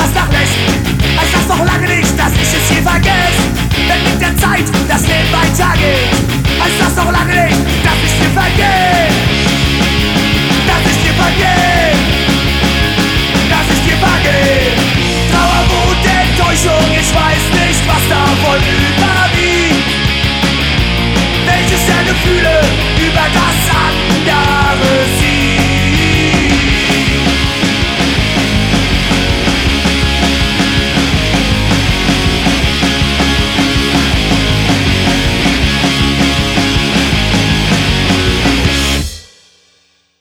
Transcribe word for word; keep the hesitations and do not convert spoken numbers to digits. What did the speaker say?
das nachlässt, heißt das noch lange nicht, dass ich es je vergesse. Wenn mit der Zeit das Leben weitergeht, heißt das noch lange